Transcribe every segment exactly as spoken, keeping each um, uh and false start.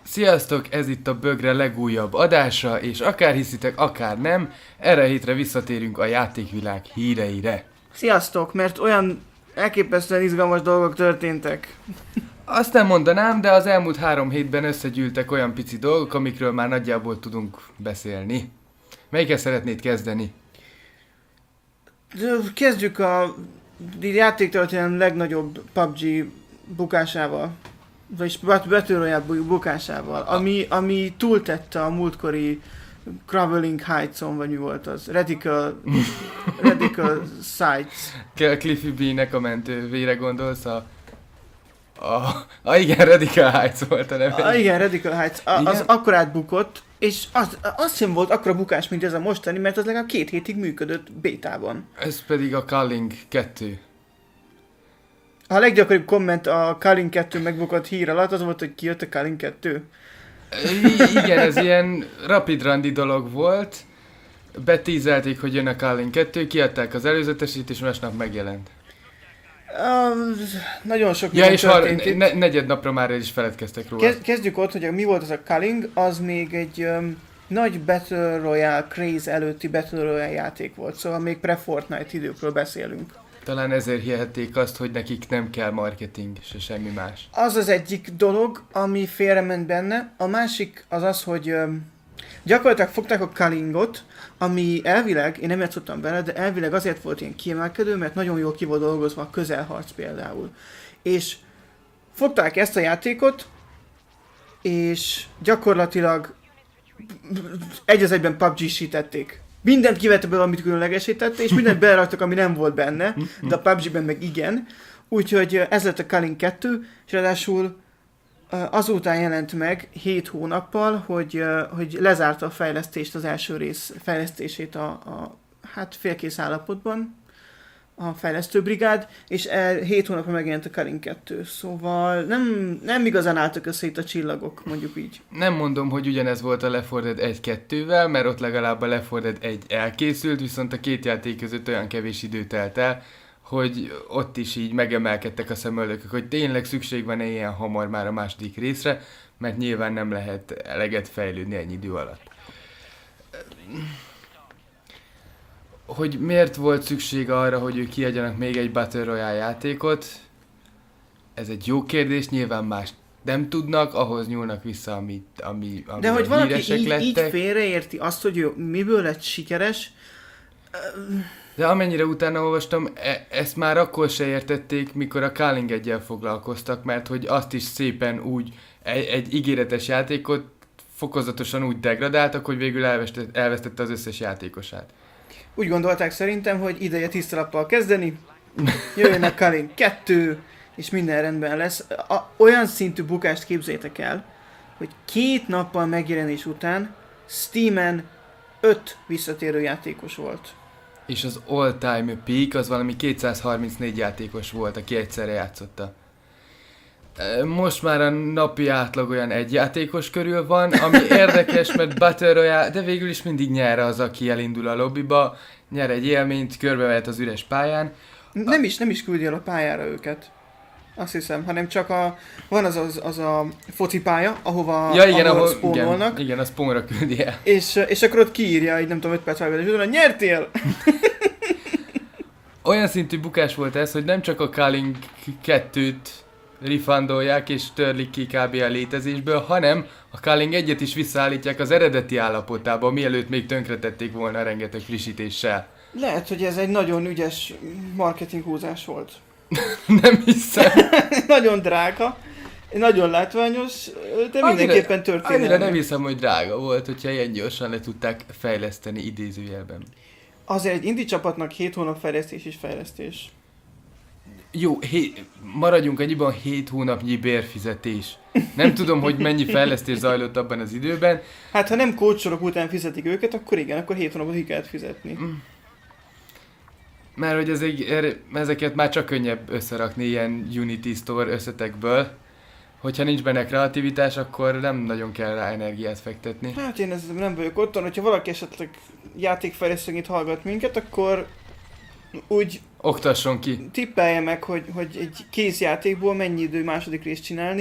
Sziasztok, ez itt a Bögre legújabb adása, és akár hiszitek, akár nem, erre a hétre visszatérünk a játékvilág híreire. Sziasztok, mert olyan elképesztően izgalmas dolgok történtek. Azt nem mondanám, de az elmúlt három hétben összegyűltek olyan pici dolgok, amikről már nagyjából tudunk beszélni. Melyiket szeretnéd kezdeni? Kezdjük a játéktörténelem legnagyobb pé u bé gé bukásával. Vagyis Battle Royale bukásával, ami, ami túltette a múltkori Crumbling Heights-on, vagy mi volt az? Radical, Radical Sites. Cliffy B-nek a mentővére gondolsz? A, a, a igen, Radical Heights volt a neve. A, igen, Radical Heights. A, az akkor átbukott, és az, az sem volt akkora bukás, mint ez a mostani, mert az legalább két hétig működött bétában. Ez pedig a Culling kettő. A leggyakoribb komment a Culling kettő megbukott hír alatt az volt, hogy kijött a Culling kettő. I- igen, ez ilyen rapid randi dolog volt. Betízelték, hogy jön a Culling kettő, kiadták az előzetesét, és másnap megjelent. Uh, nagyon sok ja, és történt har- ne- negyed napra már el is feledkeztek róla. Kezd, kezdjük ott, hogy mi volt az a Culling, az még egy um, nagy Battle Royale craze előtti Battle Royale játék volt, szóval még pre-Fortnite időkről beszélünk. Talán ezért hihették azt, hogy nekik nem kell marketing, se semmi más. Az az egyik dolog, ami félrement benne. A másik az az, hogy um, gyakorlatilag fogták a Cullingot, ami elvileg, én nem játszottam vele, de elvileg azért volt ilyen kiemelkedő, mert nagyon jól ki volt dolgozva a közelharc például. És fogták ezt a játékot, és gyakorlatilag egy az egyben pé u bé gé-sítették. Mindent kivette belőle, amit különlegesítette, és mindent beleraktak, ami nem volt benne, de a pé u bé gé-ben meg igen. Úgyhogy ez lett a Culling kettő, és ráadásul azután jelent meg hét hónappal, hogy, hogy lezárta a fejlesztést, az első rész fejlesztését a, a hát félkész állapotban, a fejlesztőbrigád, és hét hónapra megjelent a Culling kettő. Szóval nem, nem igazán álltak össze itt a csillagok, mondjuk így. Nem mondom, hogy ugyanez volt a Left four Dead egy kettővel, mert ott legalább a Left four Dead egy elkészült, viszont a két játék között olyan kevés idő telt el, hogy ott is így megemelkedtek a szemöldökök, hogy tényleg szükség van ilyen hamar már a második részre, mert nyilván nem lehet eleget fejlődni ennyi idő alatt. Hogy miért volt szükség arra, hogy ők kiadjanak még egy Battle Royale játékot? Ez egy jó kérdés, nyilván más nem tudnak, ahhoz nyúlnak vissza, amit, ami, ami de hogy valaki így, lettek. így félreérti azt, hogy ő miből lett sikeres. De amennyire utána olvastam, e- ezt már akkor se értették, mikor a Culling egyel foglalkoztak, mert hogy azt is szépen úgy, egy, egy ígéretes játékot fokozatosan úgy degradáltak, hogy végül elvesztette, elvesztette az összes játékosát. Úgy gondolták szerintem, hogy ideje tisztalappal kezdeni, jöjjön a Culling kettő, és minden rendben lesz. A, olyan szintű bukást képzeljétek el, hogy két nappal megjelenés után Steamen öt visszatérő játékos volt. És az all-time peak az valami kétszázharmincnégy játékos volt, aki egyszerre játszotta. Most már a napi átlag olyan egy játékos körül van, ami érdekes, mert Battle Royale, de végül is mindig nyer az, aki elindul a lobbiba, nyer egy élményt, körbevehet az üres pályán. Nem is, nem is küldi el a pályára őket. Azt hiszem, hanem csak a, van az, az, az a focipálya, ahova, ja, igen, ahol ahol spawnolnak. Igen, igen, a spawnra küldi el. És, és akkor ott kiírja, így nem tudom, öt perc vágod, és utána nyertél! Olyan szintű bukás volt ez, hogy nem csak a Culling kettőt refundolják és törlik ki kb. A létezésből, hanem a Culling egyet is visszaállítják az eredeti állapotába, mielőtt még tönkretették volna rengeteg frissítéssel. Lehet, hogy ez egy nagyon ügyes marketing húzás volt. Nem hiszem. Nagyon drága, nagyon látványos, de mindenképpen történelmi. Annyira nem hiszem, hogy drága volt, hogyha ilyen gyorsan le tudták fejleszteni idézőjelben. Azért egy indie csapatnak hét hónap fejlesztés is fejlesztés. Jó, hé- maradjunk annyiban, hét hónapnyi bérfizetés. Nem tudom, hogy mennyi fejlesztés zajlott abban az időben. Hát ha nem kócsorok után fizetik őket, akkor igen, akkor hét hónapot ki kellett fizetni. Mm. Mert hogy ez egy, ezeket már csak könnyebb összerakni ilyen Unity Store összetekből. Hogyha nincs benne kreativitás, akkor nem nagyon kell rá energiát fektetni. Hát én ezzel nem vagyok otthon, hogyha valaki esetleg játékfejlesztőként hallgat minket, akkor úgy oktasson ki. Tippelje meg, hogy, hogy egy kész játékból mennyi idő második részt csinálni,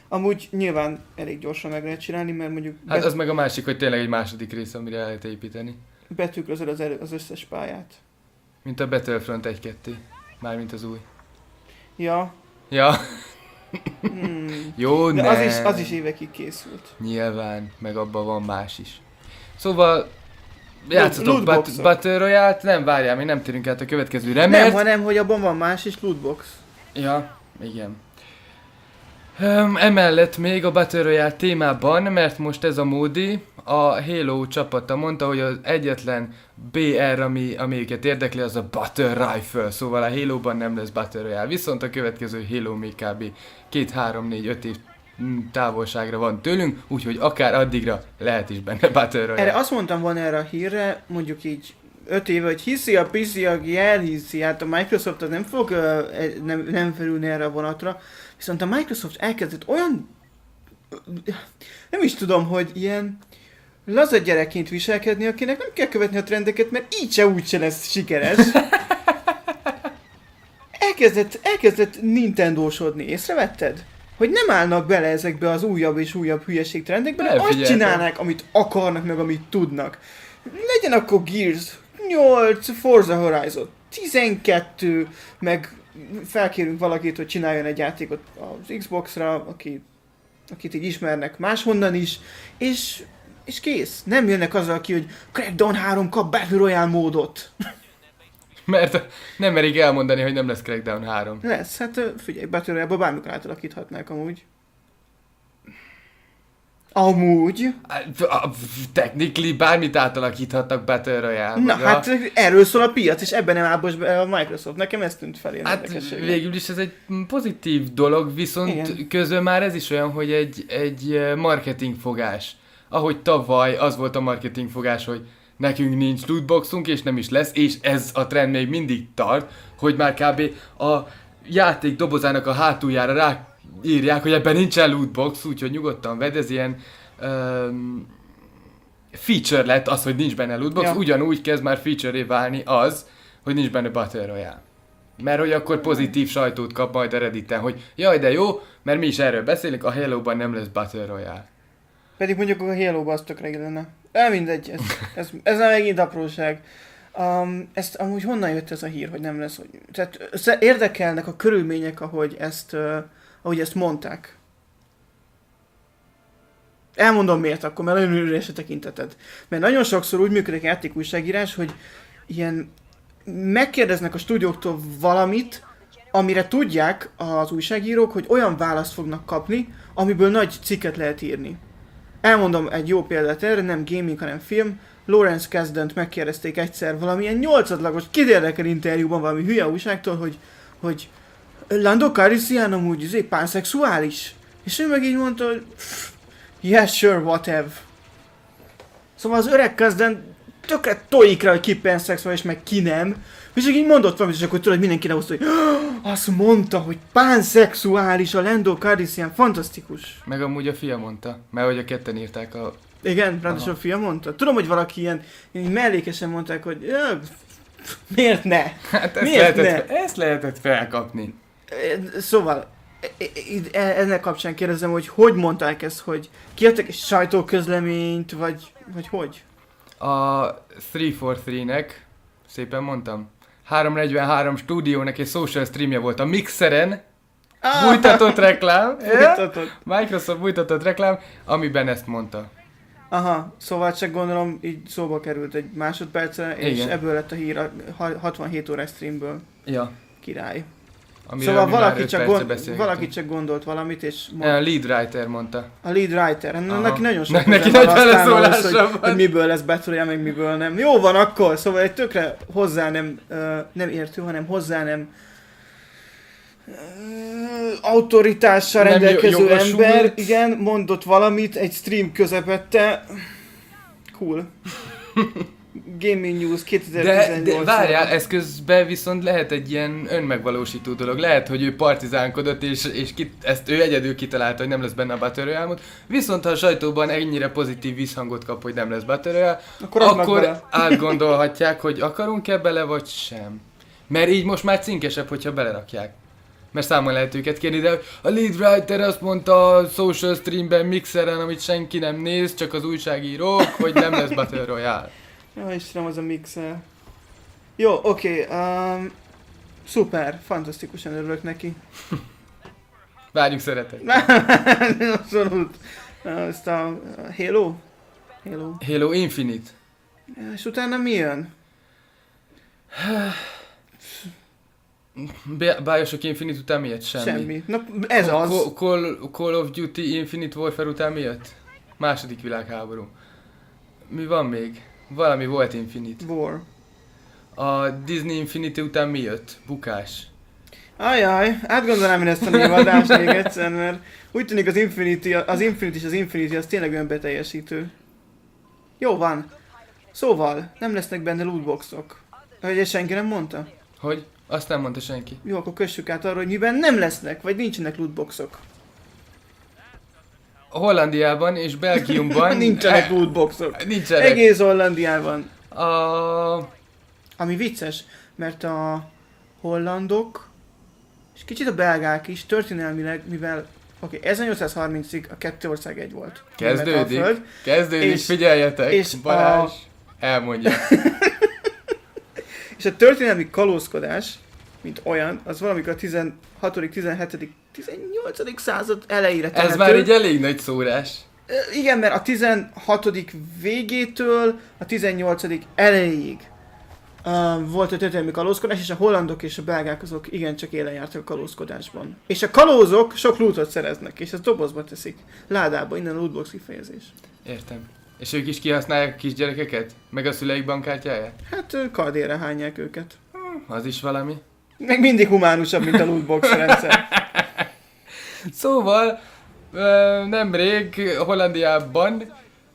Amúgy nyilván elég gyorsan meg lehet csinálni, mert mondjuk Hát bet- az meg a másik, hogy tényleg egy második rész, amire el lehet építeni. betűkrözöd az, erő- az összes pályát. Mint a Battlefront egy kettő. Mármint az új. Ja. Ja, Hmm. jó, De ne. az is, az is évekig készült. Nyilván, meg abban van más is. Szóval, játszatok Bat- lootboxok. Battle Royale-t, nem várjál, még nem térünk át a következőre, Nem, mert... hanem, hogy abban van más is lootbox. Ja, igen. Um, emellett még a Battle Royale témában, mert most ez a módi, a Halo csapata mondta, hogy az egyetlen bé er, ami, ami őket érdekli, az a Battle Rifle, szóval a Halo-ban nem lesz Battle Royale, viszont a következő Halo még kb. két, három, négy, öt év mm, távolságra van tőlünk, úgyhogy akár addigra lehet is benne Battle Royale. Erre azt mondtam volna erre a hírre, mondjuk így öt éve, hogy hiszi a piszi, aki elhiszi, hát a Microsoft az nem fog uh, nem, nem felülni erre a vonatra, viszont a Microsoft elkezdett olyan, nem is tudom, hogy ilyen laza gyerekként viselkedni, akinek nem kell követni a trendeket, mert így se úgy se lesz sikeres. Elkezdett, elkezdett Nintendósodni, észrevetted? Hogy nem állnak bele ezekbe az újabb és újabb hülyeség trendekbe, Nem hanem azt figyeltem. csinálnak, amit akarnak, meg amit tudnak. Legyen akkor Gears nyolc, Forza Horizon tizenkettő, meg felkérünk valakit, hogy csináljon egy játékot az Xboxra, aki, akit így ismernek máshonnan is, és, és kész. Nem jönnek azzal ki, hogy Crackdown három kap Battle Royale módot. Mert nem merik elmondani, hogy nem lesz Crackdown három. Lesz, hát ö, figyelj, Battle Royale-ba bármikor átalakíthatnák amúgy. Amúgy. Technically bármit átalakíthatnak Battle Royale. Na hát erről szól a piac, és ebben nem áll most be a Microsoft. Nekem ez tűnt fel ilyen Hát érdekességgel. végül is ez egy pozitív dolog, viszont Igen. közben már ez is olyan, hogy egy, egy marketing fogás. Ahogy tavaly az volt a marketing fogás, hogy nekünk nincs lootboxunk, és nem is lesz, és ez a trend még mindig tart, hogy már kb. A játék dobozának a hátuljára rá írják, hogy ebben nincsen lootbox, úgyhogy nyugodtan vedd, ez ilyen um, feature lett az, hogy nincs benne lootbox, Ja. ugyanúgy kezd már feature-é válni az, hogy nincs benne Battle Royale. Mert hogy akkor pozitív sajtót kap majd a Redditen, hogy jaj de jó, mert mi is erről beszélünk, a Halo-ban nem lesz Battle Royale. Pedig mondjuk a Halo-ba az tök régi lenne. De mindegy, ez, ez, ez nem megint apróság. Um, ezt amúgy honnan jött ez a hír, hogy nem lesz, hogy... Tehát össze- érdekelnek a körülmények, ahogy ezt, uh, ahogy ezt mondták. Elmondom miért akkor, mert nagyon üres a tekinteted. Mert nagyon sokszor úgy működik a játékújságírás, hogy ilyen megkérdeznek a stúdióktól valamit, amire tudják az újságírók, hogy olyan választ fognak kapni, amiből nagy cikket lehet írni. Elmondom egy jó példát erre, nem gaming, hanem film. Lawrence Kasdant megkérdezték egyszer valamilyen nyolcadlagos, kit érdekel interjúban valami hülye újságtól, hogy, hogy Lando Calrissian amúgy izé pánszexuális. És ő meg így mondta, hogy yes, sure, whatever. Szóval az öreg Kasdan tökre tojik rá, hogy ki pánszexuális, meg ki nem. És csak így mondott valamit, és akkor tudod, hogy mindenki lehozta, hogy azt mondta, hogy pánszexuális a Lando Calrissian, fantasztikus. Meg amúgy a fia mondta, mert hogy a ketten írták a... Igen, ráadásul a fia mondta. Tudom, hogy valaki ilyen, ilyen mellékesen mondták, hogy ja, miért ne? Hát ezt Miért lehetett, ezt lehetett felkapni. Szóval, e- e- e- ennek kapcsán kérdezem, hogy hogy mondták ezt, hogy kiadtak egy sajtóközleményt, vagy, vagy hogy? A háromszázharminchárom-nek, szépen mondtam, háromszáznegyvenhárom stúdiónak egy social streamje volt a Mixeren, Ah, bújtatott reklám, Bújtatott. Microsoft bújtatott reklám, amiben ezt mondta. Aha, szóval csak gondolom így szóba került egy másodpercre, és Igen. ebből lett a hír a ha- hatvanhét órás streamből. Ja. Király. Amiről Szóval mi már valaki öt csak, perce gond, beszélgetünk. valaki csak gondolt valamit, és mond, A lead writer mondta. a lead writer, Aha. neki nagyon sok Ne- neki minden nagy van aztán ahhoz, beleszólása hogy, van. hogy miből lesz Battle Royale, meg miből nem. Jó van akkor, szóval egy tökre hozzá nem, ö, nem értő, hanem hozzá nem ö, autoritással Nem rendelkező jogosult. ember, igen, mondott valamit egy stream közepette. Cool. Gaming News De, kétezer-tizennyolc. de várjál, ez közben viszont lehet egy ilyen önmegvalósító dolog. Lehet, hogy ő partizánkodott, és, és kit, ezt ő egyedül kitalálta, hogy nem lesz benne a Battle Royale mód. Viszont ha a sajtóban ennyire pozitív visszhangot kap, hogy nem lesz Battle Royale, Akkor adnak akkor bele. átgondolhatják, hogy akarunk-e bele, vagy sem. Mert így most már cinkesebb, hogyha belerakják. mert számon lehet őket kérni, de a lead writer azt mondta a social streamben, mixeren, amit senki nem néz, csak az újságírók, hogy nem lesz Battle Royale. Ja, Istenem, az a mixer. Jó, oké, okay, um, szuper, fantasztikusan örülök neki. Várjuk szeretet. Abszolút. Ezt a Halo? Halo. Halo Infinite. És utána mi jön? Bioshock Infinite után mi jött? Semmi. Semmi. Na, ez az. Call, Call, Call of Duty Infinite Warfare után mi jött? Második világháború. Mi van még? Valami volt Infinite. War. A Disney Infinity után mi jött? Bukás. Ajaj, átgondolnám én ezt a névadást még egyszer, mert úgy tűnik az Infinity, az Infinity és az Infinity az tényleg olyan beteljesítő. Jó van. Szóval, nem lesznek benne lootboxok. Hogy ezt senki nem mondta? Hogy? Azt nem mondta senki. Jó, akkor kössük át arra, hogy miben nem lesznek, vagy nincsenek lootboxok. Hollandiában és Belgiumban... nincsenek lootboxok. Nincsenek. Egész Hollandiában. A... Ami vicces, mert a hollandok, és kicsit a belgák is történelmileg, mivel oké, okay, ezernyolcszázharmincig a kettő ország egy volt. Kezdődik, kezdődik, és, figyeljetek, és Balázs a... elmondja. És a történelmi kalózkodás, mint olyan, az valamikor a tizenhatodik, tizenhetedik, tizennyolcadik század elejére tehető. Ez már egy elég nagy szórás. Igen, mert a tizenhatodik végétől a tizennyolcadik elejéig uh, volt a történelmi kalózkodás, és a hollandok és a belgák azok igencsak élen jártak a kalózkodásban. És a kalózok sok lootot szereznek, és ezt dobozba teszik. Ládába, innen a lootbox kifejezés. Értem. És ők is kihasználják a kisgyerekeket? Meg a szüleik bankkártyáját? Hát kardére hányják őket. Az is valami. Meg mindig humánusabb, mint a lootbox rendszer. Szóval, nemrég Hollandiában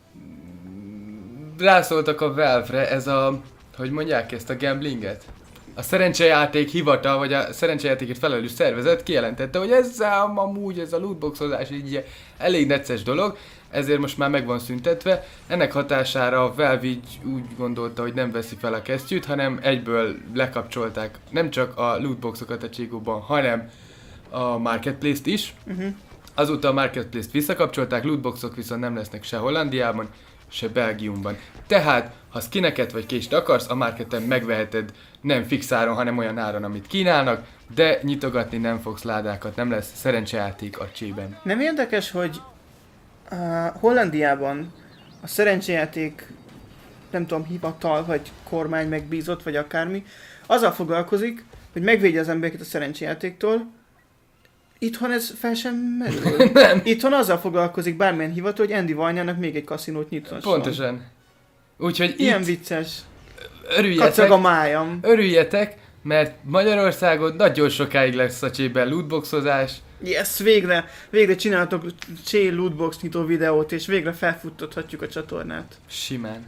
rászóltak a Valve-re ez a, hogy mondják ezt, a gamblinget? A szerencsejáték hivatal, vagy a szerencsejátékért felelős szervezet kijelentette, hogy ez amúgy ez a lootboxozás így elég necces dolog, ezért most már meg van szüntetve. Ennek hatására a Valve így úgy gondolta, hogy nem veszi fel a kesztyűt, hanem egyből lekapcsolták nem csak a lootboxokat a Cségóban, hanem a Marketplace-t is. Uh-huh. Azóta a Marketplace-t visszakapcsolták, lootboxok viszont nem lesznek se Hollandiában, se Belgiumban. Tehát, ha skineket vagy kést akarsz, a marketen megveheted nem fix áron, hanem olyan áron, amit kínálnak, de nyitogatni nem fogsz ládákat, nem lesz szerencsejáték a csében. Nem érdekes, hogy uh, Hollandiában a szerencsejáték, nem tudom, hivatal, vagy kormány megbízott, vagy akármi, azzal foglalkozik, hogy megvédje az embereket a szerencsejátéktól. Itthon ez fel sem merül. Nem. Itthon azzal foglalkozik bármilyen hivatal, hogy Andy Vajnának még egy kaszinót nyitva. Pontosan. Úgyhogy ilyen itt vicces. Örüljetek, kacag a májam. Örüljetek, mert Magyarországon nagyon sokáig lesz a csében lootboxozás. Yes, végre, végre csináltok csé lootbox nyitó videót, és végre felfuttathatjuk a csatornát. Simán.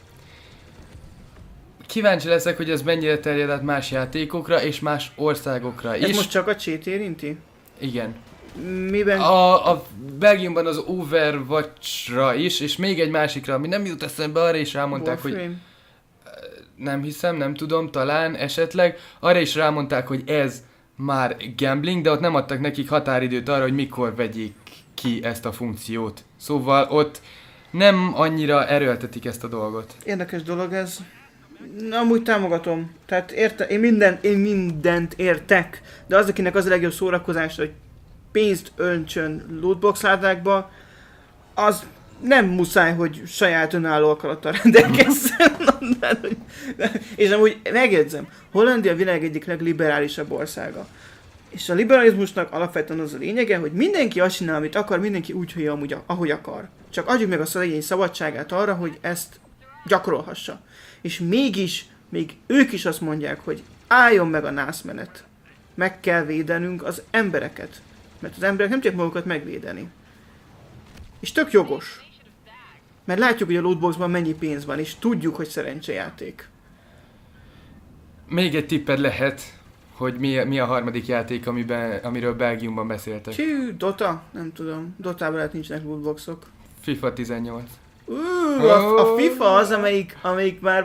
Kíváncsi leszek, hogy ez mennyire terjed át más játékokra és más országokra ez is. most csak a csét érinti? Igen. Miben? A, a Belgiumban az Overwatch-ra is, és még egy másikra, ami nem jut eszembe, arra is rámondták, Warframe? hogy... Nem hiszem, nem tudom, talán, esetleg. Arra is rámondták, hogy ez már gambling, de ott nem adtak nekik határidőt arra, hogy mikor vegyék ki ezt a funkciót. Szóval ott nem annyira erőltetik ezt a dolgot. Érdekes dolog ez. Na, amúgy támogatom. Tehát érte, én, minden, én mindent értek, de az, akinek az a legjobb szórakozás, hogy pénzt öntsön lootbox ládákba, az nem muszáj, hogy saját önálló akarattal rendelkezzen. És amúgy megjegyzem, Hollandia a világ egyik legliberálisabb országa. És a liberalizmusnak alapvetően az a lényege, hogy mindenki azt csinál, amit akar, mindenki úgy, hogy amúgy, ahogy akar. Csak adjuk meg a szegény szabadságát arra, hogy ezt gyakorolhassa. És mégis, még ők is azt mondják, hogy álljon meg a nászmenet. Meg kell védenünk az embereket. Mert az emberek nem tudják magukat megvédeni. És tök jogos. Mert látjuk, hogy a lootboxban mennyi pénz van, és tudjuk, hogy szerencsejáték. Még egy tipped lehet, hogy mi, mi a harmadik játék, amiben, amiről Belgiumban beszéltek. Csű, Dota? Nem tudom. Dotában lehet nincsenek lootboxok. FIFA tizennyolc. Uh, a, a FIFA az, amelyik, amelyik már, vagy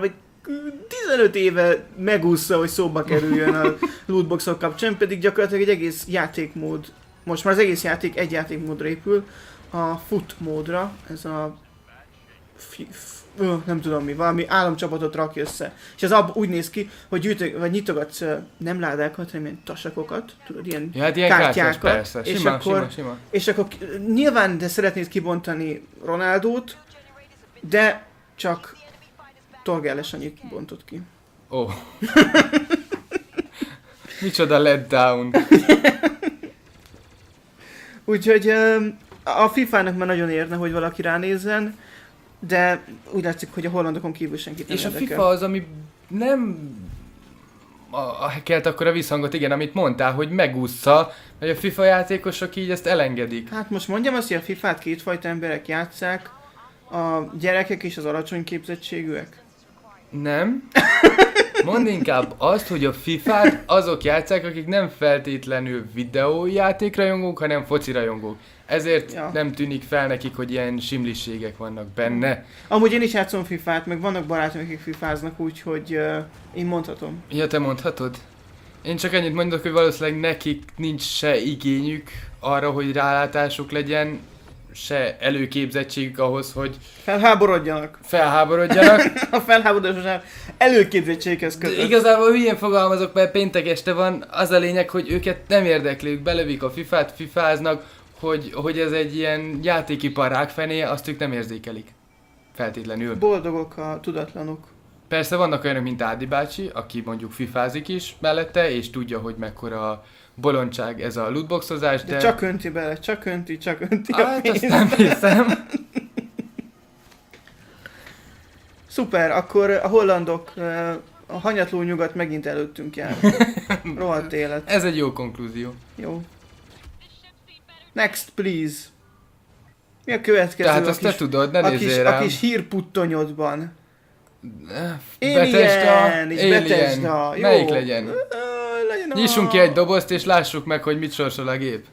tizenöt éve megúszza, hogy szóba kerüljön a lootboxok kapcsán, pedig gyakorlatilag egy egész játékmód, most már az egész játék egy játékmódra épül, a foot módra, ez a fi, f, ö, nem tudom mi, valami államcsapatot rak össze. És az ab úgy néz ki, hogy gyűjtök, vagy nyitogatsz ö, nem ládákat, hanem ilyen tasakokat, tudod, ilyen, ja, hát ilyen kártyákat, kártyás, persze. és, Sima, akkor, sima, sima. és akkor nyilván de szeretnéd kibontani Ronaldót, de csak Torgelles annyit bontott ki. Ó. Oh. Micsoda letdown. Úgyhogy ö, a fifának már nagyon érne, hogy valaki ránézzen, de úgy látszik, hogy a hollandokon kívül senkit nem És a érdekel. FIFA az, ami nem a, a kelt akkor a visszhangot, igen, amit mondtál, hogy megúszza, hogy a FIFA játékosok így ezt elengedik. Hát most mondjam azt, hogy a fifát kétfajta emberek játsszák, a gyerekek és az alacsony képzettségűek. Nem. Mondd inkább azt, hogy a fifát azok játsszák, akik nem feltétlenül videójátékrajongók, hanem focirajongók. Ezért Ja. nem tűnik fel nekik, hogy ilyen simliségek vannak benne. Amúgy én is játszom fifát, meg vannak barátom, akik fifáznak, úgyhogy uh, én mondhatom. Ja, te mondhatod? Én csak ennyit mondok, hogy valószínűleg nekik nincs se igényük arra, hogy rálátásuk legyen, se előképzettségük ahhoz, hogy Felháborodjanak. felháborodjanak. A felháborodás előképzettséghez De kötött. igazából hülyén fogalmazok, mert péntek este van, az a lényeg, hogy őket nem érdekli, ők belövik a fifát, fifáznak, hogy, hogy ez egy ilyen játékipar rákfenéje, azt ők nem érzékelik. Feltétlenül. Boldogok a tudatlanok. Persze vannak olyanok, mint Ádi bácsi, aki mondjuk fifázik is mellette, és tudja, hogy mekkora bolondság ez a lootboxozás, de... De csak önti bele, csak önti, csak önti a Hát azt pénzt. nem hiszem. Szuper, akkor a hollandok, a hanyatló nyugat megint előttünk jár. Rohadt élet. Ez egy jó konklúzió. Jó. Next, please. Mi a következő? Tehát a azt kis, te tudod, ne a kis, nézzél a rám. kis hírputtonyodban. Bethesda, Alien, és Bethesda. Jó. Melyik legyen? Ö, legyen a... Nyissunk ki egy dobozt, és lássuk meg, hogy mit sorsol a gép.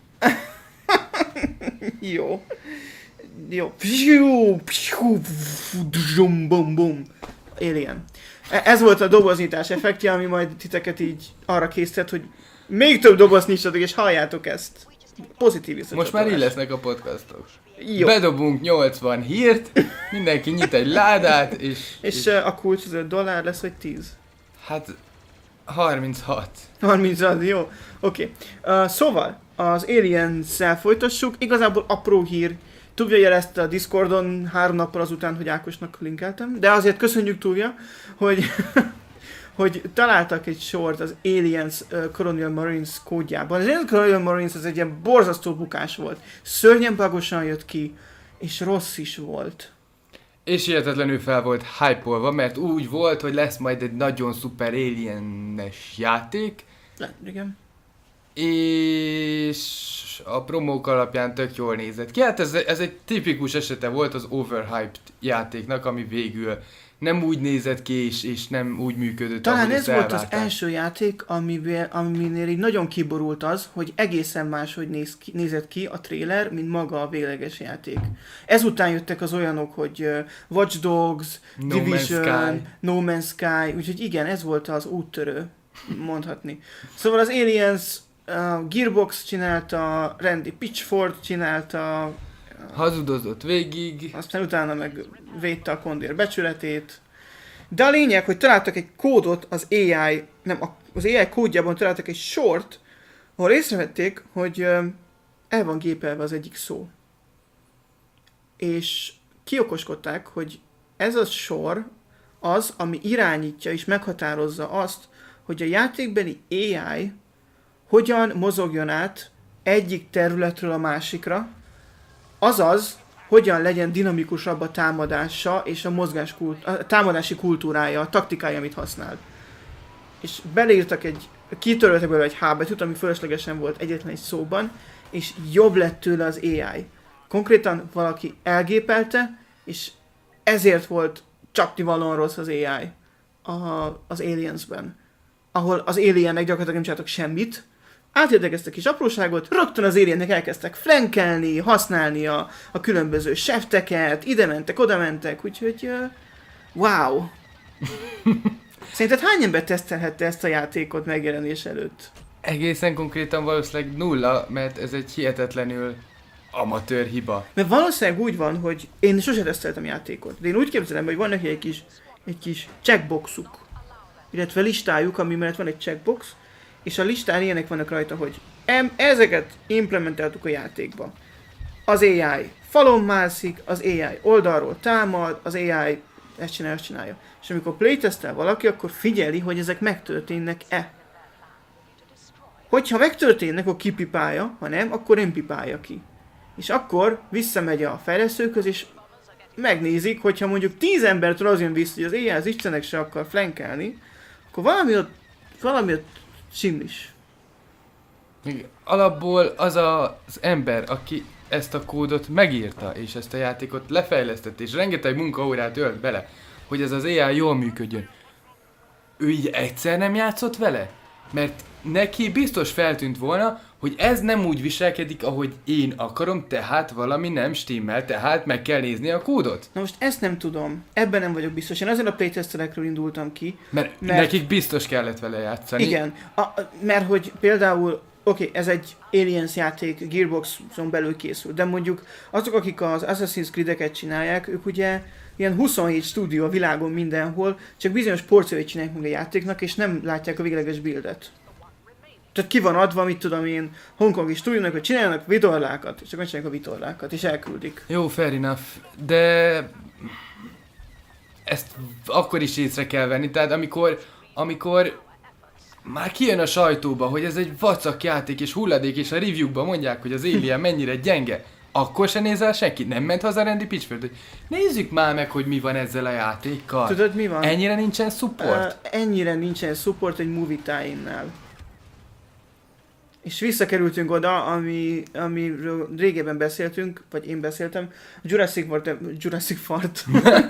Jó. Jó. Psiu, psiu, dum, bum, bum. Alien. E- Ez volt a doboznyitás effektje, ami majd titeket így arra készített, hogy még több dobozt nyissatok, és halljátok ezt. Pozitív visszacsatolás. Most már így lesznek a podcastok. Jó. Bedobunk nyolcvan hírt, mindenki nyit egy ládát, és... És uh, a kulcs az öt dollár lesz, vagy tíz? Hát... harminchat. harminc, jó. Oké. Okay. Uh, szóval, az Aliens-szel folytassuk. Igazából apró hír. Tuvja jelezte a Discordon három nappal azután, hogy Ákosnak linkeltem. De azért köszönjük, Tuvja, hogy, hogy találtak egy sort az Aliens uh, Colonial Marines kódjában. Az Aliens Colonial Marines az egy ilyen borzasztó bukás volt. Szörnyen bugosan jött ki, és rossz is volt. És hihetetlenül fel volt hype-olva, mert úgy volt, hogy lesz majd egy nagyon szuper alienes játék, Le, igen. és a promók alapján tök jól nézett ki. Hát ez, ez egy tipikus esete volt az overhyped játéknak, ami végül nem úgy nézett ki, és, és nem úgy működött, Talán ahogy ez ezt volt az elvárták. első játék, amivel, aminél így nagyon kiborult az, hogy egészen máshogy néz ki, nézett ki a trailer, mint maga a végleges játék. Ezután jöttek az olyanok, hogy uh, Watch Dogs, No Division, Man's Sky. No Man's Sky, úgyhogy igen, ez volt az úttörő, mondhatni. Szóval az Aliens, uh, Gearbox csinálta, Randy Pitchford csinálta, Hazudozott végig. aztán utána meg védte a kondér becsületét. De a lényeg, hogy találtak egy kódot az á i, nem, az á i kódjában találtak egy sort, ahol észrevették, hogy ö, el van gépelve az egyik szó. És kiokoskodták, hogy ez a sor az, ami irányítja és meghatározza azt, hogy a játékbeli á i hogyan mozogjon át egyik területről a másikra, azaz, hogyan legyen dinamikusabb a támadása és a, mozgás kult- a támadási kultúrája, a taktikája, amit használ. És beleírtak egy, kitöröltek belőle egy H betűt, ami fölöslegesen volt egyetlen egy szóban, és jobb lett tőle az á i. Konkrétan valaki elgépelte, és ezért volt csapnivalóan rossz az á i a, az Aliensben. Ahol az Aliennek gyakorlatilag nem csináltak semmit, átértek ezt a kis apróságot, rögtön az Aliennek elkezdtek flankelni, használni a, a különböző sefteket, ide mentek, oda mentek, úgyhogy uh, wow. Szerinted hány ember tesztelhette ezt a játékot megjelenés előtt? Egészen konkrétan valószínűleg nulla, mert ez egy hihetetlenül amatőr hiba. Mert valószínűleg úgy van, hogy én sose teszteltem játékot, de én úgy képzelem, hogy van neki egy kis, egy kis checkboxuk, illetve listájuk, ami mellett van egy checkbox, és a listán ilyenek vannak rajta, hogy em, ezeket implementáltuk a játékba. Az á i falon mászik, az á i oldalról támad, az á i ezt csinálja, ezt csinálja. És amikor playtestel valaki, akkor figyeli, hogy ezek megtörténnek-e. Hogyha megtörténnek, akkor kipipálja, ha nem, akkor nem pipálja ki. És akkor visszamegy a fejlesztőkhöz, és megnézik, hogyha mondjuk tíz embertől az jön vissza, hogy az á i az istenek se akar flankelni, akkor valami ott, valami ott simlis. Alapból az a, az ember, aki ezt a kódot megírta, és ezt a játékot lefejlesztett, és rengeteg munkaórát ölt bele, hogy ez az á i jól működjön. Ő így egyszer nem játszott vele? Mert neki biztos feltűnt volna, hogy ez nem úgy viselkedik, ahogy én akarom, tehát valami nem stimmel, tehát meg kell nézni a kódot. Na most ezt nem tudom, ebben nem vagyok biztos. Én azért a playtesterekről indultam ki. Mert, mert nekik biztos kellett vele játszani. Igen, a, mert hogy például, oké, okay, ez egy Aliens játék, Gearboxon belül készül, de mondjuk azok, akik az Assassin's Creed-eket csinálják, ők ugye ilyen huszonhét stúdió a világon mindenhol, csak bizonyos porcióit csinálják meg a játéknak, és nem látják a végleges buildet. Tehát ki van adva, mit tudom én, hongkongi stúdiónak, hogy csináljanak vitorlákat, és csak megcsinálják a vitorlákat, és elküldik. Jó, fair enough, de ezt akkor is észre kell venni, tehát amikor, amikor már kijön a sajtóba, hogy ez egy vacak játék és hulladék, és a reviewkban mondják, hogy az Alien mennyire gyenge, akkor se nézel senki? Nem ment haza Randy Pitchford, hogy nézzük már meg, hogy mi van ezzel a játékkal. Tudod, mi van? Ennyire nincsen support? Uh, ennyire nincsen support egy movie tie-innál. És visszakerültünk oda, ami, amiről régebben beszéltünk, vagy én beszéltem, Jurassic World, Jurassic Fart.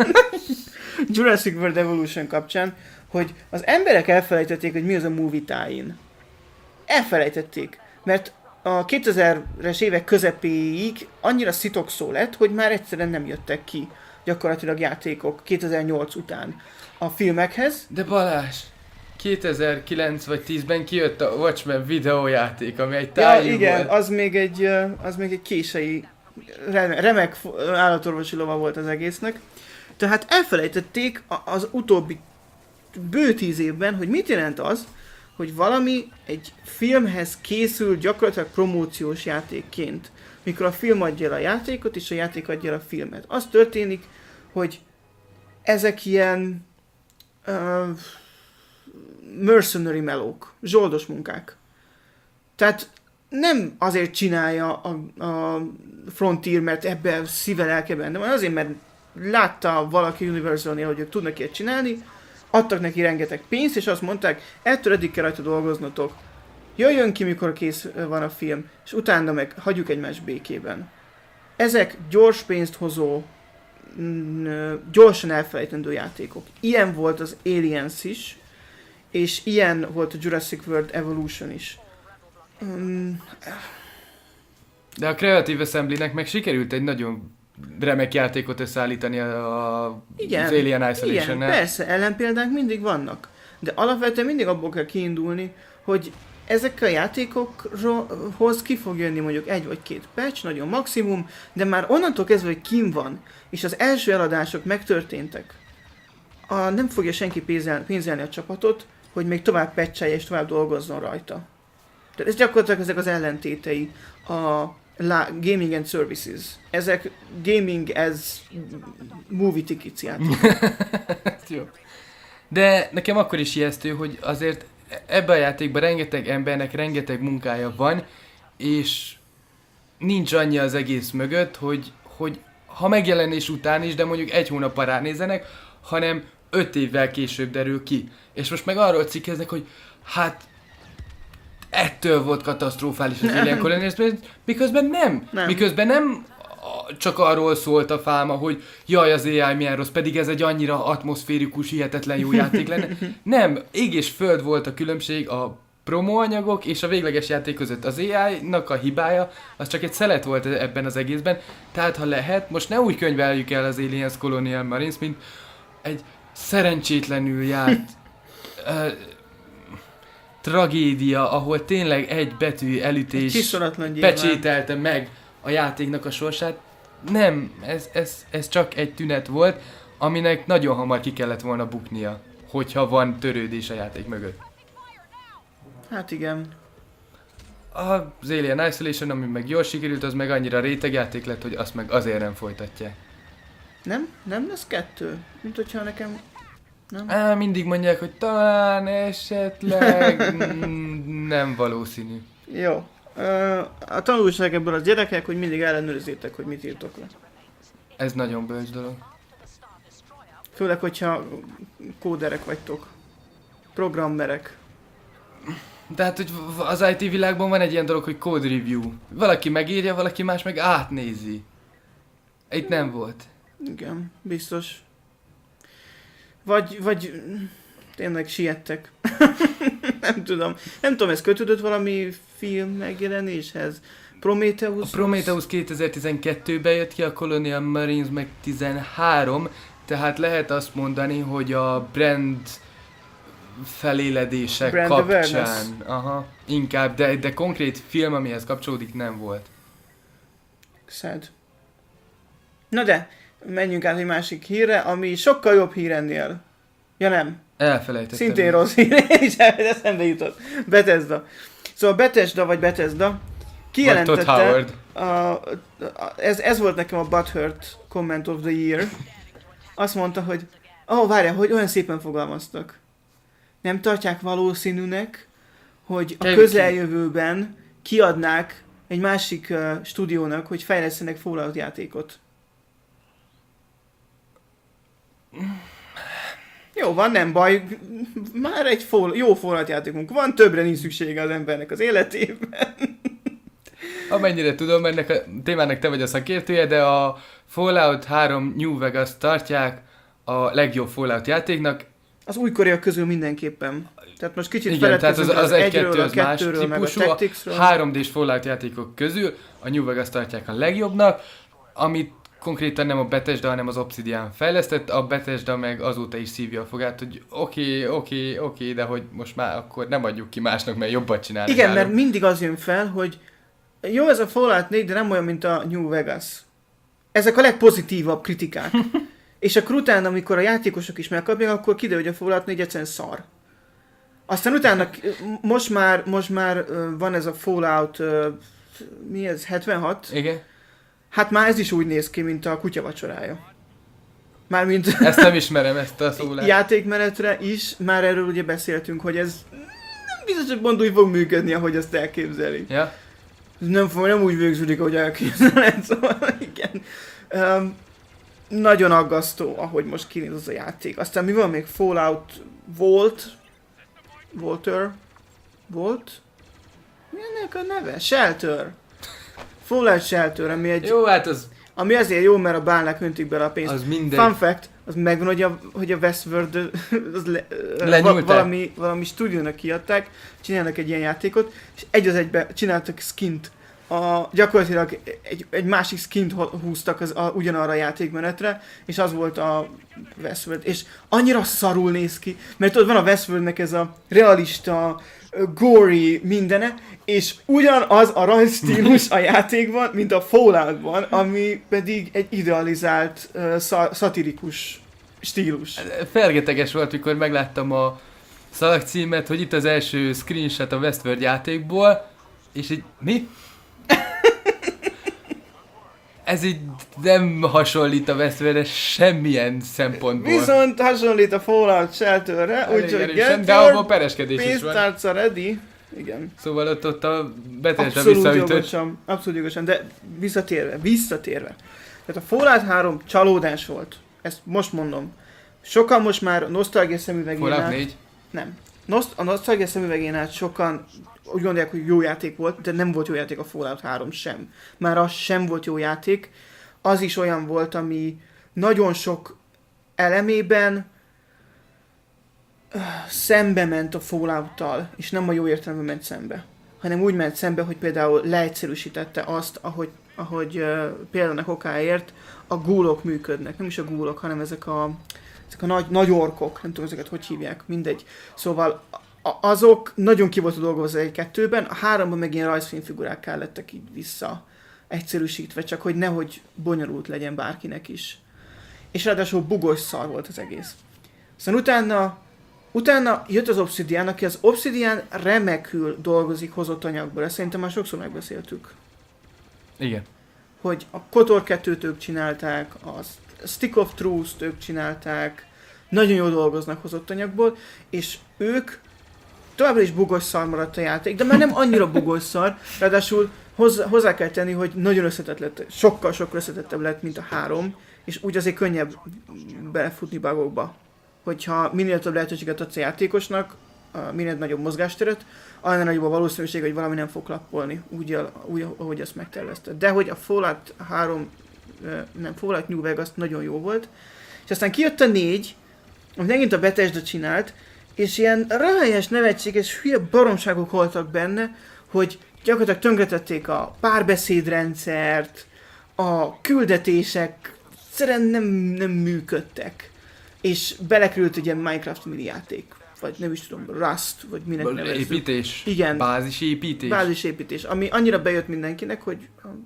Jurassic World Evolution kapcsán, hogy az emberek elfelejtették, hogy mi az a movie tie-in. Elfelejtették, mert a kétezres évek közepéig annyira szitokszó lett, hogy már egyszerűen nem jöttek ki gyakorlatilag játékok kétezer-nyolc után a filmekhez. De Balázs, kétezer-kilenc vagy tízben kijött a Watchmen videójáték, ami egy tájű ja, igen, volt. az még egy, az még egy kései remek állatorvosi lova volt az egésznek. Tehát elfelejtették az utóbbi bő tíz évben, hogy mit jelent az, hogy valami egy filmhez készül gyakorlatilag promóciós játékként. Mikor a film adja el a játékot, és a játék adja el a filmet. Az történik, hogy ezek ilyen uh, mercenary melók, zsoldos munkák. Tehát nem azért csinálja a, a Frontier, mert ebben szíve lelke benne van, azért, mert látta valaki Universalnél, hogy ők tudnak ilyet csinálni, adtak neki rengeteg pénzt, és azt mondták, ettől eddig kell rajta dolgoznotok. Jöjjön ki, mikor kész van a film, és utána meg hagyjuk egymást békében. Ezek gyors pénzt hozó, gyorsan elfelejtendő játékok. Ilyen volt az Aliens is, és ilyen volt a Jurassic World Evolution is. Um, De a Creative Assembly-nek meg sikerült egy nagyon remek játékot összeállítani a, igen, az Alien Isolation-nel. Igen, persze, ellenpéldák mindig vannak. De alapvetően mindig abból kell kiindulni, hogy ezek a játékokhoz ki fog jönni mondjuk egy vagy két patch, nagyon maximum, de már onnantól kezdve, hogy kim van, és az első eladások megtörténtek, a, nem fogja senki pénzelni, pénzelni a csapatot, hogy még tovább patchelje és tovább dolgozzon rajta. Tehát ez gyakorlatilag ezek az ellentétei a La, Gaming and Services. Ezek gaming as movie tickets játék. Jó. De nekem akkor is ijesztő, hogy azért ebben a játékban rengeteg embernek rengeteg munkája van, és nincs annyi az egész mögött, hogy, hogy ha megjelenés után is, de mondjuk egy hónappal ránézenek, hanem öt évvel később derül ki. És most meg arról cikkeznek, hogy hát ettől volt katasztrofális az Alien Colonies, miközben nem. nem. Miközben nem csak arról szólt a fáma, hogy jaj, az á i milyen rossz, pedig ez egy annyira atmoszférikus, hihetetlen jó játék lenne. Nem, ég és föld volt a különbség a promóanyagok és a végleges játék között. Az á i-nak a hibája, az csak egy szelet volt ebben az egészben, tehát ha lehet, most ne úgy könyveljük el az Aliens Colonial Marines, mint egy szerencsétlenül járt ö, tragédia, ahol tényleg egy betű elütés pecsételte meg a játéknak a sorsát. Nem, ez, ez, ez csak egy tünet volt, aminek nagyon hamar ki kellett volna buknia, hogyha van törődés a játék mögött. Hát igen. Az Alien Isolation, ami meg jól sikerült, az meg annyira rétegjáték lett, hogy azt meg azért nem folytatják. Nem? Nem lesz kettő? Mint hogyha nekem... Nem? Á, mindig mondják, hogy talán esetleg mm, nem valószínű. Jó. A tanulság ebből az gyerekek, hogy mindig ellenőrizzétek, hogy mit írtok le. Ez nagyon bölcs dolog. Főleg, hogyha kóderek vagytok. Programmerek. De hát, hogy az i té világban van egy ilyen dolog, hogy code review. Valaki megírja, valaki más meg átnézi. Itt nem volt. Igen, biztos. Vagy, vagy tényleg siettek. Nem tudom. Nem tudom, ez kötődött valami film megjelenéshez? Prometheus? A Prometheus kétezer-tizenkettőben jött ki, a Colonial Marines meg tizenhárom, tehát lehet azt mondani, hogy a brand feléledések brand kapcsán. Awareness. Aha, inkább, de, de konkrét film, amihez kapcsolódik, nem volt. Sad. Na de, menjünk át egy másik hírre, ami sokkal jobb hír ennél. Ja nem. Elfelejtettem. Szintén rossz hír, és eszembe jutott. Bethesda. Szóval Bethesda vagy Bethesda kijelentette, a, a, ez, ez volt nekem a Butthurt Comment of the Year. Azt mondta, hogy ó, oh, várjál, hogy olyan szépen fogalmaztak. Nem tartják valószínűnek, hogy a közeljövőben kiadnák egy másik uh, stúdiónak, hogy fejlesztenek Fallout játékot. Jó, van, nem baj. Már egy fall, jó Fallout játékunk van, többre nincs szüksége az embernek az életében. Amennyire tudom, ennek a témának te vagy a szakértője, de a Fallout három New Vegas tartják a legjobb Fallout játéknak. Az újkoriak közül mindenképpen. Tehát most kicsit igen, tehát az, az, az egy-kettő az más típusú, a, a három dés Fallout játékok közül a New Vegas tartják a legjobbnak, amit konkrétan nem a Bethesda, hanem az Obsidian fejlesztett, a Bethesda meg azóta is szívja a fogát, hogy oké, oké, oké, de hogy most már akkor nem adjuk ki másnak, mert jobbat csinálnak. Igen, mert mindig az jön fel, hogy jó ez a Fallout négy, de nem olyan, mint a New Vegas. Ezek a legpozitívabb kritikák. És akkor utána, amikor a játékosok is megkapják, akkor kiderül, hogy a Fallout négy egyszerűen szar. Aztán utána, most már, most már van ez a Fallout, mi ez, hetvenhat? Igen. Hát már ez is úgy néz ki, mint a kutya vacsorája. Mármint... Ezt nem ismerem, ezt a szólást. Játékmenetre is, már erről ugye beszéltünk, hogy ez nem biztos, hogy pont úgy fog működni, ahogy azt elképzeli. Ja. Nem, nem úgy végződik, ahogy elképzeled, szóval igen. Um, nagyon aggasztó, ahogy most kinéz az a játék. Aztán mi van még? Fallout Volt? Walter? Volt? Mi ennek a neve? Shelter. Fallout Shelter, ami egy... Jó, hát az... Ami azért jó, mert a bálnák öntik bele a pénzt. Az mindegy. Fun fact, az megvan, hogy a, hogy a Westworld az le, va, valami, valami stúdiónak kiadták, csinálnak egy ilyen játékot, és egy az egybe csináltak skint. A, gyakorlatilag egy, egy másik skint húztak az, a, ugyanarra a játékmenetre, és az volt a Westworld. És annyira szarul néz ki, mert ott van a Westworldnek ez a realista, gory mindene, és ugyanaz a rajzstílus a játékban, mint a Falloutban, ami pedig egy idealizált, uh, sza- szatirikus stílus. Fergeteges volt, mikor megláttam a szalagcímet, hogy itt az első screenshot a Westworld játékból, és így, mi? Ez így nem hasonlít a Westworldre semmilyen szempontból. Viszont hasonlít a Fallout Shelterre, úgyhogy get de abban pereskedés is van. Pénztárca ready. Igen. Szóval ott, ott a Bethesda abszolút visszaütött. Jogosan, abszolút jogosan, de visszatérve, visszatérve. Tehát a Fallout három csalódás volt. Ezt most mondom. Sokan most már nosztalgia szemüvegén Fallout át... négy? Nem. Noszt- a nosztalgia szemüvegén át sokan úgy gondolják, hogy jó játék volt, de nem volt jó játék a Fallout három sem. Már az sem volt jó játék. Az is olyan volt, ami nagyon sok elemében uh, szembe ment a Fallout-tal, és nem a jó értelemben ment szembe, hanem úgy ment szembe, hogy például leegyszerűsítette azt, ahogy, ahogy uh, példának okáért a ghoulok működnek. Nem is a ghoulok, hanem ezek a ezek a nagy, nagy orkok, nem tudom ezeket hogy hívják, mindegy. Szóval a, azok nagyon ki voltak dolgozva egy-kettőben, a háromban meg ilyen rajzfilmfigurák lettek így vissza egyszerűsítve, csak hogy nehogy bonyolult legyen bárkinek is. És ráadásul bugos szar volt az egész. Aztán utána, utána jött az Obsidian, aki az Obsidian remekül dolgozik hozott anyagból. Ezt szerintem már sokszor megbeszéltük. Igen. Hogy a Kotor kettőt ők csinálták, a Stick of Truth-t ők csinálták, nagyon jól dolgoznak hozott anyagból, és ők továbbra is bugos szar maradt a játék, de már nem annyira bugos szar, ráadásul hozzá, hozzá kell tenni, hogy nagyon összetett lett, sokkal-sokkal összetettebb lett, mint a három, és úgy azért könnyebb belefutni bugokba. Hogyha minél több lehetőséget adsz a játékosnak, minél nagyobb mozgásteret, annál nagyobb a valószínűség, hogy valami nem fog klappolni, úgy, úgy ahogy ezt megtervezted. De hogy a Fallout három, nem, Fallout New Vegas nagyon jó volt, és aztán kijött a négy, amit megint a Bethesda csinált, és ilyen ráhelyes, nevetséges, hülye baromságok voltak benne, hogy gyakorlatilag tönkretették a párbeszédrendszert, a küldetések egyszerűen nem, nem működtek. És belekerült egy ilyen Minecraft mini játék, vagy nem is tudom, Rust, vagy minek nevezzük. Építés? Igen. Bázisépítés? Bázisépítés, ami annyira bejött mindenkinek, hogy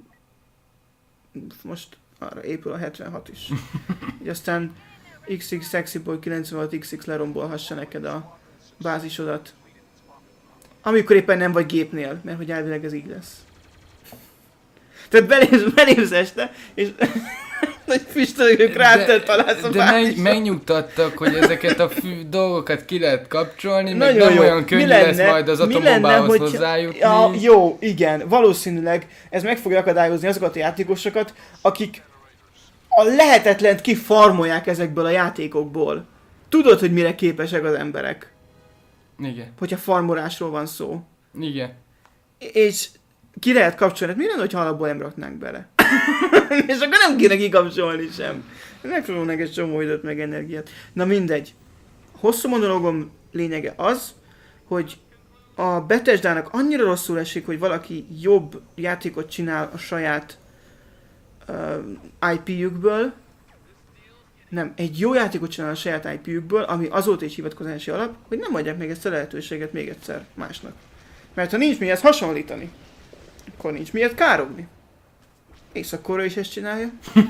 most arra épül a hetvenhat is. Így aztán iksz iksz Sexyboy kilencvenhat iksz iksz lerombolhassa neked a bázisodat. Amikor éppen nem vagy gépnél, mert hogy elvileg ez így lesz. Tehát belépsz, belépsz este, és nagy füstölgő kráter találsz a de meg, megnyugtattak, hogy ezeket a fű, dolgokat ki lehet kapcsolni, meg nagyon nem jó. olyan könnyű lesz majd az atombombához hozzájutni. Ja, jó, igen, valószínűleg ez meg fogja akadályozni azokat a játékosokat, akik a lehetetlent kifarmolják ezekből a játékokból. Tudod, hogy mire képesek az emberek. Igen. Hogyha farmolásról van szó. Igen. És ki lehet kapcsolni, mi lenne, hogyha alapból nem raknánk bele? És akkor nem kéne kikapcsolni sem. Megpróbálnak egy csomó időt meg energiát. Na mindegy. Hosszú monológom lényege az, hogy a Bethesdának annyira rosszul esik, hogy valaki jobb játékot csinál a saját uh, I P-jükből, nem, egy jó játékot csinál a saját I P-jükből, ami azóta is hivatkozási alap, hogy nem adják meg ezt a lehetőséget még egyszer másnak. Mert ha nincs mihez hasonlítani, akkor nincs miért károgni. Észak-Korea is ezt csinálja.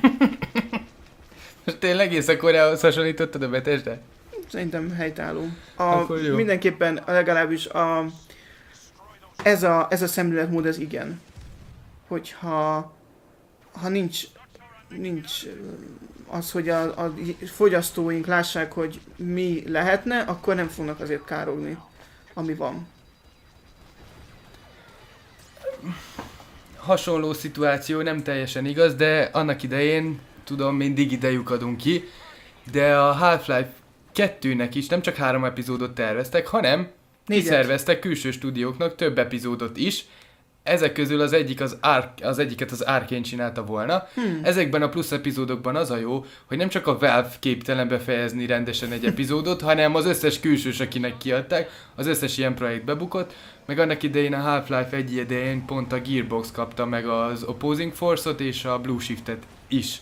Most tényleg Észak-Koreához hasonlítottad a Bethesda? Szerintem helytálló. A, mindenképpen legalábbis a, ez, a, ez a szemléletmód, ez igen. Hogyha ha nincs, nincs az, hogy a, a fogyasztóink lássák, hogy mi lehetne, akkor nem fognak azért károgni, ami van. Hasonló szituáció, nem teljesen igaz, de annak idején, tudom, mindig idejük adunk ki, de a Half-Life kettőnek is nem csak három epizódot terveztek, hanem Négyet. kiszerveztek külső stúdióknak több epizódot is. Ezek közül az egyik az, Ark, az egyiket az Arkane csinálta volna. Hmm. Ezekben a plusz epizódokban az a jó, hogy nem csak a Valve képtelen befejezni rendesen egy epizódot, hanem az összes külsős, akinek kiadták, az összes ilyen projekt bebukott, meg annak idején a Half-Life egy idején pont a Gearbox kapta meg az Opposing Force-ot és a Blue Shift-et is.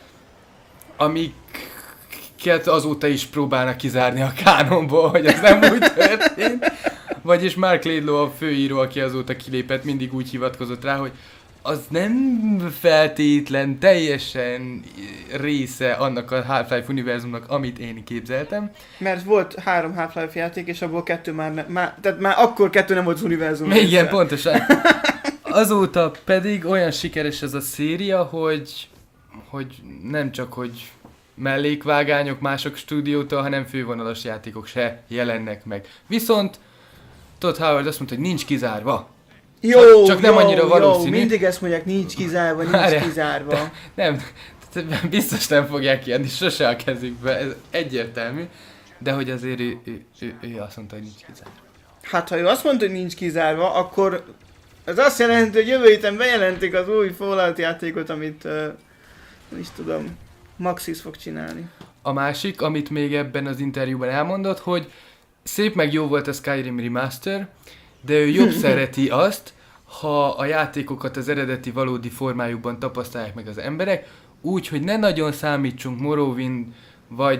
Amiket azóta is próbálnak kizárni a kánonból, hogy ez nem úgy történt. Vagyis Mark Laidlaw, a főíró, aki azóta kilépett, mindig úgy hivatkozott rá, hogy az nem feltétlen teljesen része annak a Half-Life univerzumnak, amit én képzeltem. Mert volt három Half-Life játék, és abból kettő már, ne, már tehát már akkor kettő nem volt az univerzum része. Igen, pontosan. Azóta pedig olyan sikeres ez a széria, hogy, hogy nem csak, hogy mellékvágányok mások stúdiótól, hanem fővonalas játékok se jelennek meg. Viszont Todd Howard azt mondta, hogy nincs kizárva. Jó, csak, csak nem jó, annyira valószínű. Jó, mindig ezt mondják, nincs kizárva, nincs Várjál, kizárva. De, nem, biztos nem fogják kiadni sose a kezükbe, ez egyértelmű. De hogy azért ő, ő, ő, ő azt mondta, hogy nincs kizárva. Hát ha ő azt mondta, hogy nincs kizárva, akkor ez azt jelenti, hogy jövő héten bejelentik az új Fallout játékot, amit uh, nem is tudom, Maxis fog csinálni. A másik, amit még ebben az interjúban elmondott, hogy szép meg jó volt a Skyrim Remaster, de ő jobb szereti azt, ha a játékokat az eredeti valódi formájukban tapasztalják meg az emberek, úgy, hogy ne nagyon számítsunk Morrowind vagy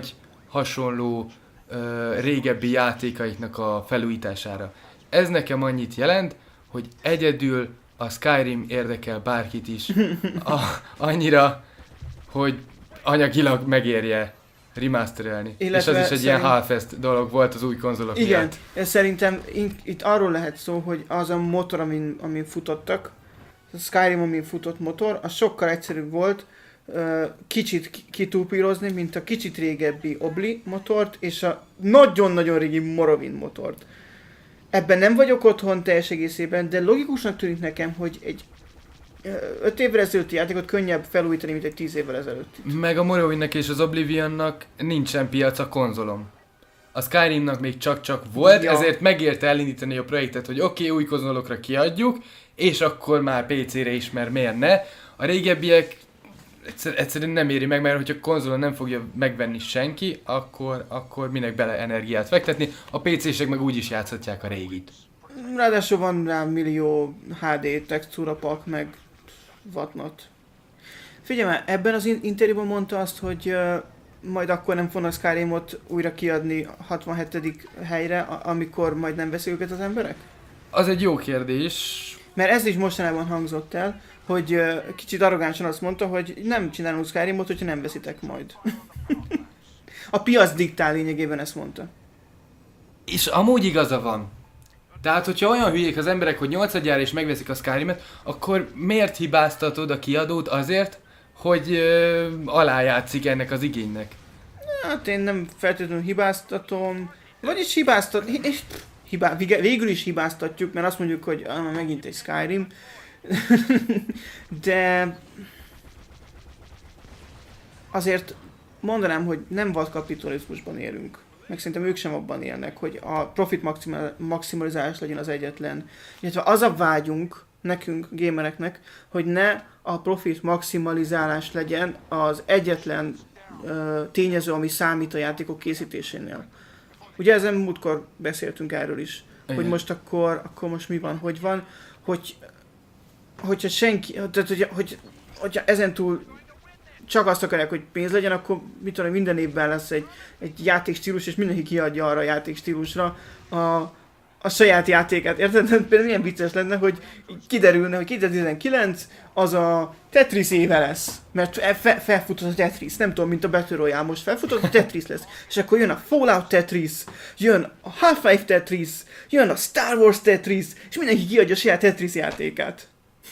hasonló ö, régebbi játékaiknak a felújítására. Ez nekem annyit jelent, hogy egyedül a Skyrim érdekel bárkit is a, annyira, hogy anyagilag megérje remasterelni. Illetve és az is egy szerint... ilyen half dolog volt az új konzolok Igen, miatt. ez szerintem in- itt arról lehet szó, hogy az a motor, amin, amin futottak, a Skyrim, amin futott motor, az sokkal egyszerűbb volt uh, kicsit kitúpírozni, mint a kicsit régebbi Obli motort, és a nagyon-nagyon régi Morrowind motort. Ebben nem vagyok otthon teljes egészében, de logikusnak tűnik nekem, hogy egy öt évvel ezelőtti játékot könnyebb felújítani, mint egy tíz évvel ezelőtt. Meg a Morrowindnek és az Oblivionnak nincsen piac a konzolom. A Skyrimnak még csak-csak volt, ja. Ezért megérte elindítani a projektet, hogy oké, okay, új konzolokra kiadjuk, és akkor már pé cére is, mert miért ne. A régebbiek egyszer, egyszerűen nem éri meg, mert hogyha konzolon nem fogja megvenni senki, akkor, akkor minek bele energiát fektetni. A pé cések meg úgy is játszhatják a régit. Ráadásul van rá millió há dé textúrapak, meg whatnot. Figyelj már, ebben az interjúban mondta azt, hogy uh, majd akkor nem fognak Skyrimot újra kiadni hatvanhetedik helyre, amikor majd nem veszik őket az emberek? Az egy jó kérdés. Mert ez is mostanában hangzott el, hogy uh, kicsit arrogánsan azt mondta, hogy nem csinálunk Skyrimot, hogyha nem veszitek majd. A piac diktál lényegében, ezt mondta. És amúgy igaza van. Tehát, hogyha olyan hülyék az emberek, hogy nyolcadjára is megveszik a Skyrimet, akkor miért hibáztatod a kiadót azért, hogy ö, alájátszik ennek az igénynek? Hát én nem feltétlenül hibáztatom, vagyis hibáztat, és hibá, végül is hibáztatjuk, mert azt mondjuk, hogy ah, megint egy Skyrim, de azért mondanám, hogy nem vadkapitalizmusban élünk. Meg szerintem ők sem abban élnek, hogy a profit maximalizálás legyen az egyetlen. Illetve az a vágyunk nekünk, gamereknek, hogy ne a profit maximalizálás legyen az egyetlen uh, tényező, ami számít a játékok készítésénél. Ugye ezen múltkor beszéltünk erről is, igen. Hogy most akkor, akkor most mi van, hogy van, hogy hogyha senki, tehát hogy, hogy, hogyha ezen túl csak azt akarják, hogy pénz legyen, akkor mit tudom, minden évben lesz egy, egy játékstílus, és mindenki kiadja arra a játékstílusra a, a saját játékát. Érted? Például milyen vicces lenne, hogy kiderülne, hogy kétezer-tizenkilenc az a Tetris éve lesz. Mert fe, felfutott a Tetris, nem tudom, mint a Battle Royale, most felfutott a Tetris lesz. És akkor jön a Fallout Tetris, jön a Half-Life Tetris, jön a Star Wars Tetris, és mindenki kiadja a saját Tetris játékát.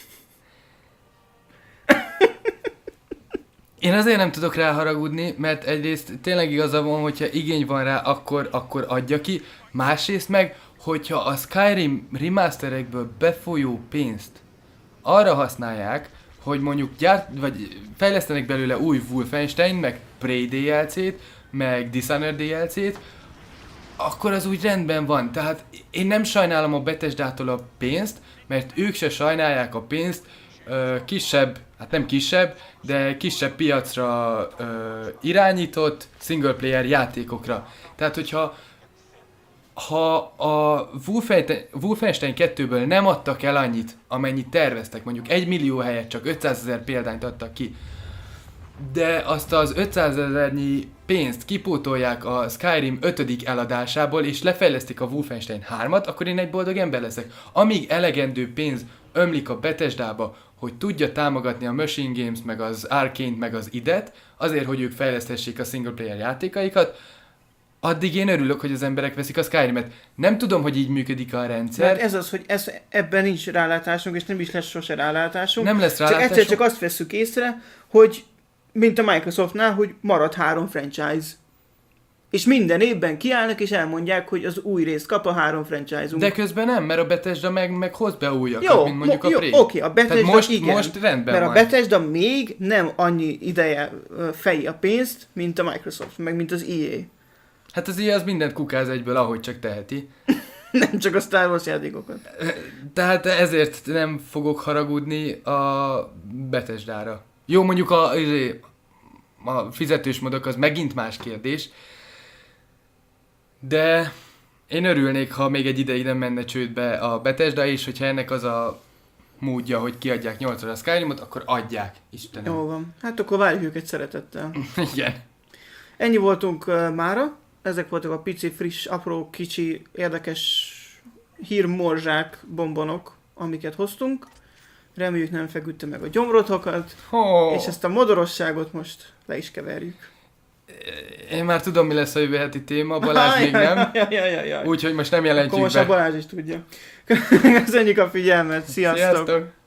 Én azért nem tudok rá haragudni, mert egyrészt tényleg igaza van, hogyha igény van rá, akkor, akkor adja ki. Másrészt meg, hogyha a Skyrim remasterekből befolyó pénzt arra használják, hogy mondjuk gyárt, vagy fejlesztenek belőle új Wolfenstein, meg Prey dé el cét, meg Dishonored dé el cét, akkor az úgy rendben van. Tehát én nem sajnálom a Bethesdától a pénzt, mert ők se sajnálják a pénzt, ö, kisebb, hát nem kisebb, de kisebb piacra ö, irányított single player játékokra. Tehát, hogyha ha a Wolfenstein kettőből nem adtak el annyit, amennyit terveztek, mondjuk egy millió helyett csak ötszázezer példányt adtak ki, de azt az ötszázezernyi pénzt kipótolják a Skyrim ötödik eladásából, és lefejlesztik a Wolfenstein hármat, akkor én egy boldog ember leszek. Amíg elegendő pénz ömlik a Bethesdába, hogy tudja támogatni a Machine Games, meg az Arkane-t, meg az idet, azért, hogy ők fejlesztessék a single player játékaikat, addig én örülök, hogy az emberek veszik a Skyrimet. Nem tudom, hogy így működik a rendszer. Mert ez az, hogy ez, ebben nincs rálátásunk, és nem is lesz sose rálátásunk. Nem lesz rálátásunk. Csak egyszer csak azt vesszük észre, hogy mint a Microsoftnál, hogy marad három franchise. És minden évben kiállnak és elmondják, hogy az új részt kap a három franchise-unk. De közben nem, mert a Bethesda meg, meg hoz be újakat, jó, mint mondjuk mo- a Prey. Jó, oké, a Bethesda most, igen, most rendben mert van. a Bethesda még nem annyi ideje feji a pénzt, mint a Microsoft, meg mint az é á. Hát az í á az mindent kukáz egyből, ahogy csak teheti. Nem csak a Star Wars játékokat. Tehát ezért nem fogok haragudni a Bethesdára. Jó, mondjuk a, a fizetős modok az megint más kérdés, de én örülnék, ha még egy ideig nem menne csődbe a Bethesda is, hogyha ennek az a módja, hogy kiadják nyolcra a Skyrimot, akkor adják, Istenem. Jó van. Hát akkor várjuk őket szeretettel. Igen. Ennyi voltunk uh, mára. Ezek voltak a pici, friss, apró, kicsi, érdekes hírmorzsák, bombonok, amiket hoztunk. Reméljük nem feküdte meg a gyomrotokat, Oh. és ezt a modorosságot most le is keverjük. Én már tudom, mi lesz a jövő heti téma, Balázs még nem. Úgyhogy Úgyhogy most nem jelentjük most be. a Balázs is tudja. Köszönjük a figyelmet, sziasztok! Sziasztok!